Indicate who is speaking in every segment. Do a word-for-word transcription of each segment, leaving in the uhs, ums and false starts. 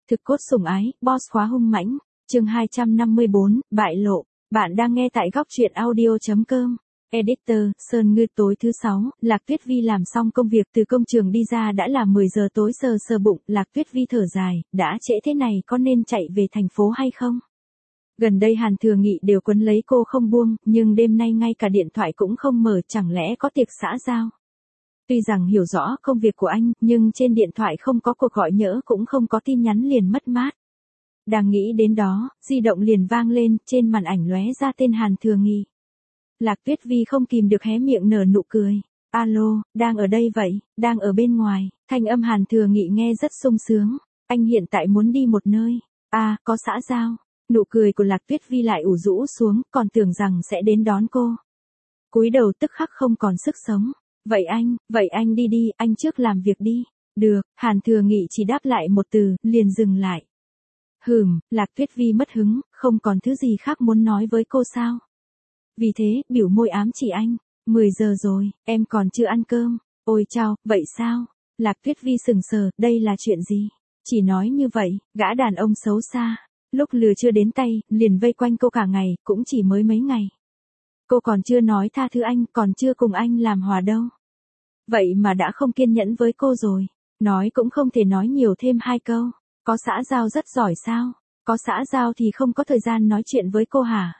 Speaker 1: Thực cốt sủng ái, boss khóa hung mãnh, chương hai trăm năm mươi bốn, bại lộ. Bạn đang nghe tại góc truyện audio.com. Editor, Sơn Ngư. Tối thứ sáu, Lạc Tuyết Vi làm xong công việc từ công trường đi ra đã là mười giờ tối. Sờ sờ bụng, Lạc Tuyết Vi thở dài, đã trễ thế này có nên chạy về thành phố hay không? Gần đây Hàn Thừa Nghị đều quấn lấy cô không buông, nhưng đêm nay ngay cả điện thoại cũng không mở, chẳng lẽ có tiệc xã giao? Tuy rằng hiểu rõ công việc của anh, nhưng trên điện thoại không có cuộc gọi nhỡ cũng không có tin nhắn liền mất mát. Đang nghĩ đến đó, di động liền vang lên, trên màn ảnh lóe ra tên Hàn Thừa Nghị. Lạc Tuyết Vi không kìm được hé miệng nở nụ cười. Alo, đang ở đây vậy, đang ở bên ngoài. Thanh âm Hàn Thừa Nghị nghe rất sung sướng. Anh hiện tại muốn đi một nơi. À, có xã giao. Nụ cười của Lạc Tuyết Vi lại ủ rũ xuống, còn tưởng rằng sẽ đến đón cô. Cúi đầu tức khắc không còn sức sống. Vậy anh, vậy anh đi đi, anh trước làm việc đi. Được, Hàn Thừa Nghị chỉ đáp lại một từ, liền dừng lại. Hừm, Lạc Tuyết Vi mất hứng, không còn thứ gì khác muốn nói với cô sao? Vì thế, biểu môi ám chỉ anh. mười giờ rồi, em còn chưa ăn cơm. Ôi chao, vậy sao? Lạc Tuyết Vi sừng sờ, đây là chuyện gì? Chỉ nói như vậy, gã đàn ông xấu xa. Lúc lừa chưa đến tay, liền vây quanh cô cả ngày, cũng chỉ mới mấy ngày. Cô còn chưa nói tha thứ anh, còn chưa cùng anh làm hòa đâu. Vậy mà đã không kiên nhẫn với cô rồi. Nói cũng không thể nói nhiều thêm hai câu. Có xã giao rất giỏi sao? Có xã giao thì không có thời gian nói chuyện với cô hả?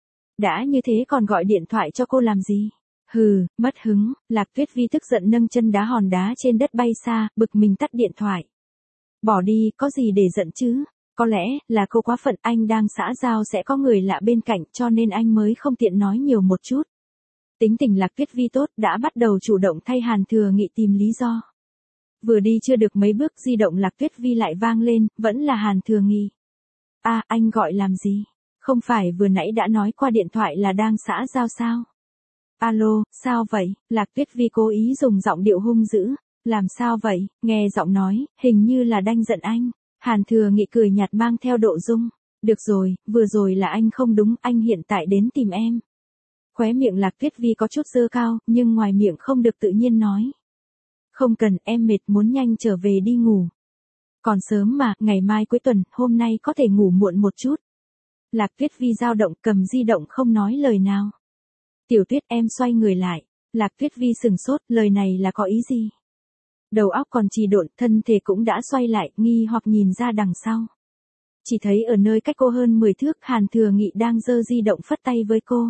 Speaker 1: Đã như thế còn gọi điện thoại cho cô làm gì? Hừ, mất hứng. Lạc Tuyết Vi tức giận nâng chân đá hòn đá trên đất bay xa, bực mình tắt điện thoại. Bỏ đi, có gì để giận chứ? Có lẽ là cô quá phận, anh đang xã giao sẽ có người lạ bên cạnh cho nên anh mới không tiện nói nhiều một chút. Tính tình Lạc Tuyết Vi tốt, đã bắt đầu chủ động thay Hàn Thừa Nghị tìm lý do. Vừa đi chưa được mấy bước, di động Lạc Tuyết Vi lại vang lên, vẫn là Hàn Thừa Nghị. À, anh gọi làm gì? Không phải vừa nãy đã nói qua điện thoại là đang xã giao sao? Alo, sao vậy? Lạc Tuyết Vi cố ý dùng giọng điệu hung dữ. Làm sao vậy? Nghe giọng nói, hình như là đang giận anh. Hàn Thừa Nghị cười nhạt mang theo độ dung. Được rồi, vừa rồi là anh không đúng, anh hiện tại đến tìm em. Khóe miệng Lạc Tuyết Vi có chút giơ cao, nhưng ngoài miệng không được tự nhiên nói. Không cần, em mệt muốn nhanh trở về đi ngủ. Còn sớm mà, ngày mai cuối tuần, hôm nay có thể ngủ muộn một chút. Lạc Tuyết Vi dao động, cầm di động không nói lời nào. Tiểu Tuyết, em xoay người lại. Lạc Tuyết Vi sừng sốt, lời này là có ý gì? Đầu óc còn trì độn, thân thể cũng đã xoay lại, nghi hoặc nhìn ra đằng sau. Chỉ thấy ở nơi cách cô hơn mười thước, Hàn Thừa Nghị đang giơ di động phất tay với cô.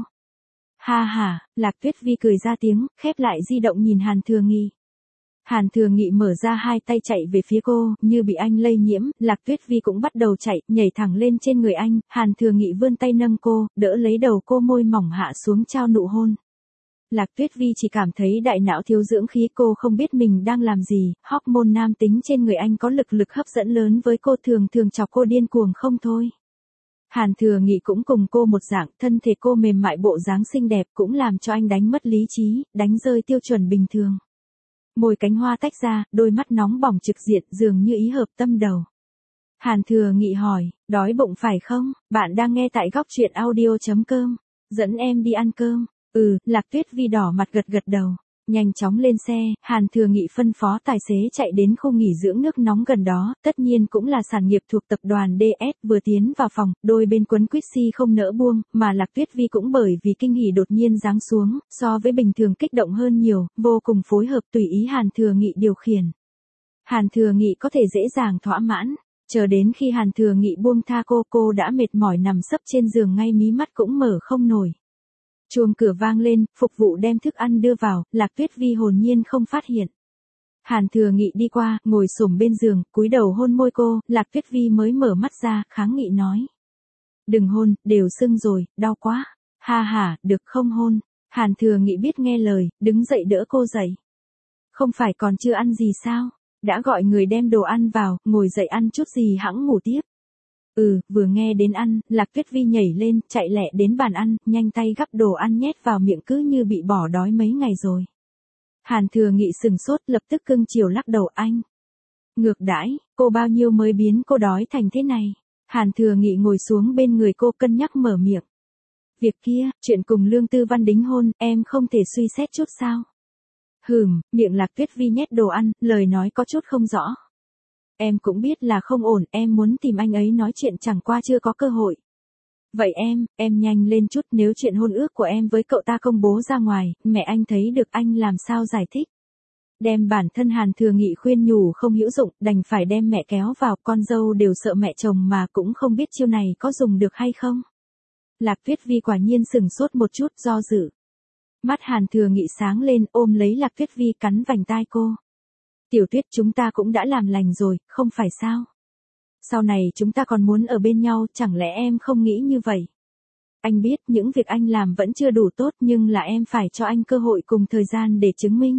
Speaker 1: Ha ha, Lạc Tuyết Vi cười ra tiếng, khép lại di động nhìn Hàn Thừa Nghị. Hàn Thừa Nghị mở ra hai tay chạy về phía cô, như bị anh lây nhiễm, Lạc Tuyết Vi cũng bắt đầu chạy, nhảy thẳng lên trên người anh, Hàn Thừa Nghị vươn tay nâng cô, đỡ lấy đầu cô, môi mỏng hạ xuống trao nụ hôn. Lạc Tuyết Vi chỉ cảm thấy đại não thiếu dưỡng khí, cô không biết mình đang làm gì, hormone nam tính trên người anh có lực lực hấp dẫn lớn với cô, thường thường chọc cô điên cuồng không thôi. Hàn Thừa Nghị cũng cùng cô một dạng, thân thể cô mềm mại bộ dáng xinh đẹp cũng làm cho anh đánh mất lý trí, đánh rơi tiêu chuẩn bình thường. Môi cánh hoa tách ra, đôi mắt nóng bỏng trực diện dường như ý hợp tâm đầu. Hàn Thừa Nghị hỏi, đói bụng phải không? Bạn đang nghe tại góc truyện audio.com. Dẫn em đi ăn cơm. Ừ, Lạc Tuyết Vi đỏ mặt gật gật đầu. Nhanh chóng lên xe, Hàn Thừa Nghị phân phó tài xế chạy đến khu nghỉ dưỡng nước nóng gần đó, tất nhiên cũng là sản nghiệp thuộc tập đoàn đê ét. Vừa tiến vào phòng, đôi bên quấn quýt si không nỡ buông, mà Lạc Tuyết Vi cũng bởi vì kinh hỉ đột nhiên giáng xuống, so với bình thường kích động hơn nhiều, vô cùng phối hợp tùy ý Hàn Thừa Nghị điều khiển. Hàn Thừa Nghị có thể dễ dàng thỏa mãn, chờ đến khi Hàn Thừa Nghị buông tha cô, cô đã mệt mỏi nằm sấp trên giường, ngay mí mắt cũng mở không nổi. Chuông cửa vang lên, phục vụ đem thức ăn đưa vào, Lạc Tuyết Vi hồn nhiên không phát hiện. Hàn Thừa Nghị đi qua, ngồi xổm bên giường, cúi đầu hôn môi cô, Lạc Tuyết Vi mới mở mắt ra, kháng nghị nói. Đừng hôn, đều sưng rồi, đau quá. Ha ha, được không hôn. Hàn Thừa Nghị biết nghe lời, đứng dậy đỡ cô dậy. Không phải còn chưa ăn gì sao? Đã gọi người đem đồ ăn vào, ngồi dậy ăn chút gì hẵng ngủ tiếp. Ừ, vừa nghe đến ăn, Lạc Tuyết Vi nhảy lên, chạy lẹ đến bàn ăn, nhanh tay gắp đồ ăn nhét vào miệng cứ như bị bỏ đói mấy ngày rồi. Hàn Thừa Nghị sừng sốt, lập tức cưng chiều lắc đầu anh. Ngược đãi, cô bao nhiêu mới biến cô đói thành thế này. Hàn Thừa Nghị ngồi xuống bên người cô cân nhắc mở miệng. Việc kia, chuyện cùng Lương Tư Văn đính hôn, em không thể suy xét chút sao? Hừm, miệng Lạc Tuyết Vi nhét đồ ăn, lời nói có chút không rõ. Em cũng biết là không ổn, em muốn tìm anh ấy nói chuyện chẳng qua chưa có cơ hội. Vậy em, em nhanh lên chút, nếu chuyện hôn ước của em với cậu ta công bố ra ngoài, mẹ anh thấy được anh làm sao giải thích. Đem bản thân Hàn Thừa Nghị khuyên nhủ không hữu dụng, đành phải đem mẹ kéo vào, con dâu đều sợ mẹ chồng mà cũng không biết chiêu này có dùng được hay không. Lạc Tuyết Vi quả nhiên sừng sốt một chút, do dự. Mắt Hàn Thừa Nghị sáng lên, ôm lấy Lạc Tuyết Vi cắn vành tai cô. Tiểu Tuyết, chúng ta cũng đã làm lành rồi, không phải sao? Sau này chúng ta còn muốn ở bên nhau, chẳng lẽ em không nghĩ như vậy? Anh biết những việc anh làm vẫn chưa đủ tốt, nhưng là em phải cho anh cơ hội cùng thời gian để chứng minh.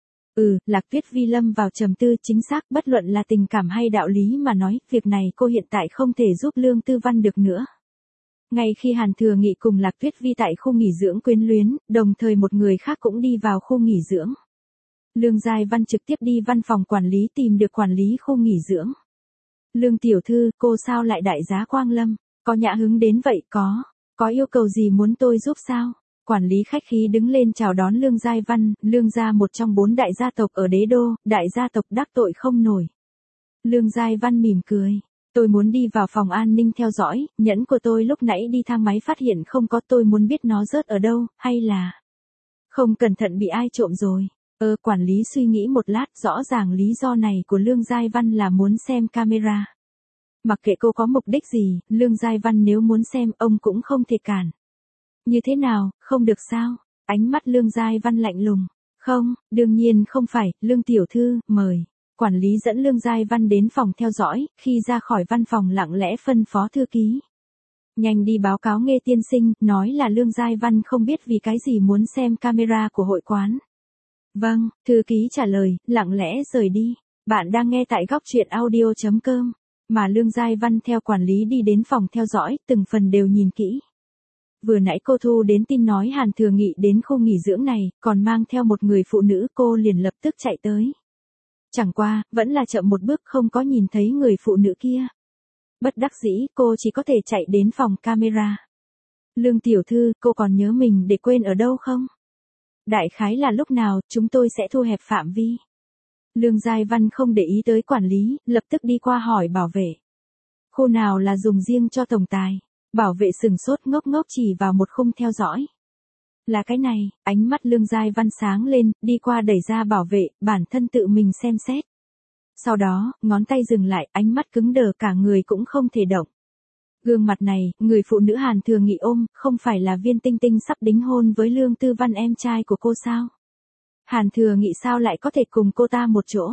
Speaker 1: Ừ, Lạc Tuyết Vi lâm vào trầm tư, chính xác, bất luận là tình cảm hay đạo lý mà nói, việc này cô hiện tại không thể giúp Lương Tư Văn được nữa. Ngay khi Hàn Thừa Nghị cùng Lạc Tuyết Vi tại khu nghỉ dưỡng quyến luyến, đồng thời một người khác cũng đi vào khu nghỉ dưỡng. Lương Giai Văn trực tiếp đi văn phòng quản lý tìm được quản lý khu nghỉ dưỡng. Lương tiểu thư, cô sao lại đại giá Quang Lâm, có nhã hứng đến vậy? Có, có yêu cầu gì muốn tôi giúp sao? Quản lý khách khí đứng lên chào đón Lương Giai Văn, Lương gia một trong bốn đại gia tộc ở đế đô, đại gia tộc đắc tội không nổi. Lương Giai Văn mỉm cười, tôi muốn đi vào phòng an ninh theo dõi, nhẫn của tôi lúc nãy đi thang máy phát hiện không có, tôi muốn biết nó rớt ở đâu, hay là không cẩn thận bị ai trộm rồi. Ờ, quản lý suy nghĩ một lát, rõ ràng lý do này của Lương Giai Văn là muốn xem camera. Mặc kệ cô có mục đích gì, Lương Giai Văn nếu muốn xem, ông cũng không thể cản. Như thế nào, không được sao? Ánh mắt Lương Giai Văn lạnh lùng. Không, đương nhiên không phải, Lương tiểu thư, mời. Quản lý dẫn Lương Giai Văn đến phòng theo dõi, khi ra khỏi văn phòng lặng lẽ phân phó thư ký. Nhanh đi báo cáo Nghê tiên sinh, nói là Lương Giai Văn không biết vì cái gì muốn xem camera của hội quán. Vâng, thư ký trả lời, lặng lẽ rời đi. Bạn đang nghe tại góc truyện audio chấm com. Mà Lương Giai Văn theo quản lý đi đến phòng theo dõi, từng phần đều nhìn kỹ. Vừa nãy cô thu đến tin nói Hàn Thừa Nghị đến khu nghỉ dưỡng này, còn mang theo một người phụ nữ, cô liền lập tức chạy tới. Chẳng qua, vẫn là chậm một bước, không có nhìn thấy người phụ nữ kia. Bất đắc dĩ, cô chỉ có thể chạy đến phòng camera. Lương tiểu thư, cô còn nhớ mình để quên ở đâu không? Đại khái là lúc nào, chúng tôi sẽ thu hẹp phạm vi. Lương Giai Văn không để ý tới quản lý, lập tức đi qua hỏi bảo vệ. Khu nào là dùng riêng cho tổng tài? Bảo vệ sừng sốt ngốc ngốc chỉ vào một khung theo dõi. Là cái này, ánh mắt Lương Giai Văn sáng lên, đi qua đẩy ra bảo vệ, bản thân tự mình xem xét. Sau đó, ngón tay dừng lại, ánh mắt cứng đờ, cả người cũng không thể động. Gương mặt này, người phụ nữ Hàn Thừa Nghị ôm, không phải là Viên Tinh Tinh sắp đính hôn với Lương Tư Văn em trai của cô sao? Hàn Thừa Nghị sao lại có thể cùng cô ta một chỗ?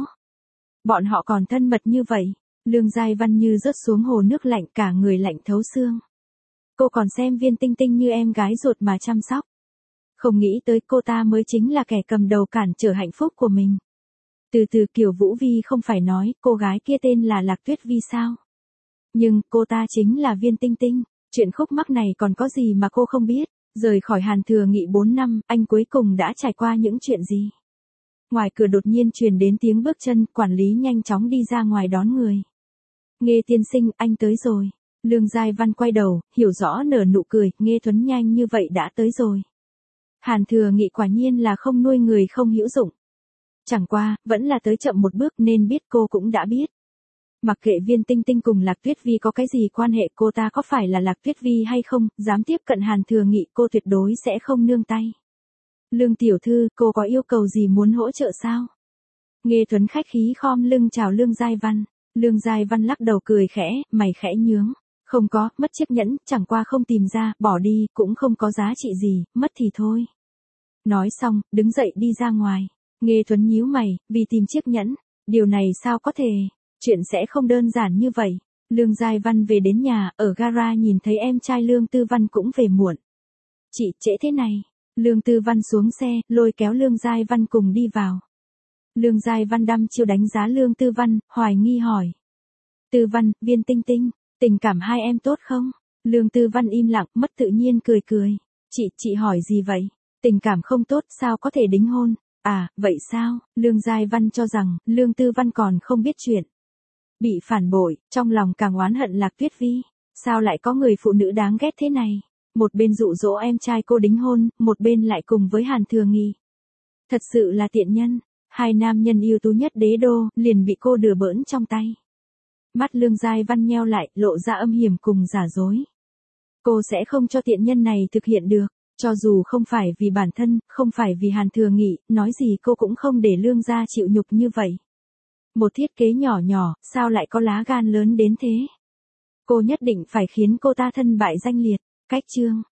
Speaker 1: Bọn họ còn thân mật như vậy. Lương Giai Văn như rớt xuống hồ nước lạnh, cả người lạnh thấu xương. Cô còn xem Viên Tinh Tinh như em gái ruột mà chăm sóc. Không nghĩ tới cô ta mới chính là kẻ cầm đầu cản trở hạnh phúc của mình. Từ từ Kiều Vũ Vi không phải nói, cô gái kia tên là Lạc Tuyết Vi sao? Nhưng, cô ta chính là Viên Tinh Tinh. Chuyện khúc mắc này còn có gì mà cô không biết? Rời khỏi Hàn Thừa Nghị bốn năm, anh cuối cùng đã trải qua những chuyện gì? Ngoài cửa đột nhiên truyền đến tiếng bước chân, quản lý nhanh chóng đi ra ngoài đón người. Nghê tiên sinh, anh tới rồi. Lương Giai Văn quay đầu, hiểu rõ nở nụ cười, Nghê Tuấn nhanh như vậy đã tới rồi. Hàn Thừa Nghị quả nhiên là không nuôi người không hữu dụng. Chẳng qua, vẫn là tới chậm một bước, nên biết cô cũng đã biết. Mặc kệ Viên Tinh Tinh cùng Lạc Tuyết Vi có cái gì quan hệ, cô ta có phải là Lạc Tuyết Vi hay không, dám tiếp cận Hàn Thừa Nghị, cô tuyệt đối sẽ không nương tay. Lương tiểu thư, cô có yêu cầu gì muốn hỗ trợ sao? Nghê Tuấn khách khí khom lưng chào Lương Giai Văn. Lương Giai Văn lắc đầu cười khẽ, mày khẽ nhướng. Không có, mất chiếc nhẫn, chẳng qua không tìm ra, bỏ đi, cũng không có giá trị gì, mất thì thôi. Nói xong, đứng dậy đi ra ngoài. Nghê Tuấn nhíu mày, vì tìm chiếc nhẫn. Điều này sao có thể? Chuyện sẽ không đơn giản như vậy. Lương Giai Văn về đến nhà, ở gara nhìn thấy em trai Lương Tư Văn cũng về muộn. Chị, trễ thế này. Lương Tư Văn xuống xe, lôi kéo Lương Giai Văn cùng đi vào. Lương Giai Văn đăm chiêu đánh giá Lương Tư Văn, hoài nghi hỏi. Tư Văn, Viên Tinh Tinh, tình cảm hai em tốt không? Lương Tư Văn im lặng, mất tự nhiên cười cười. Chị, chị hỏi gì vậy? Tình cảm không tốt, sao có thể đính hôn? À, vậy sao? Lương Giai Văn cho rằng, Lương Tư Văn còn không biết chuyện. Bị phản bội, trong lòng càng oán hận Lạc Tuyết Vi. Sao lại có người phụ nữ đáng ghét thế này? Một bên dụ dỗ em trai cô đính hôn, một bên lại cùng với Hàn Thừa Nghị. Thật sự là tiện nhân. Hai nam nhân ưu tú nhất đế đô, liền bị cô đừa bỡn trong tay. Mắt Lương Giai Văn nheo lại, lộ ra âm hiểm cùng giả dối. Cô sẽ không cho tiện nhân này thực hiện được, cho dù không phải vì bản thân, không phải vì Hàn Thừa Nghị, nói gì cô cũng không để Lương gia chịu nhục như vậy. Một thiết kế nhỏ nhỏ, sao lại có lá gan lớn đến thế? Cô nhất định phải khiến cô ta thân bại danh liệt. Cách chương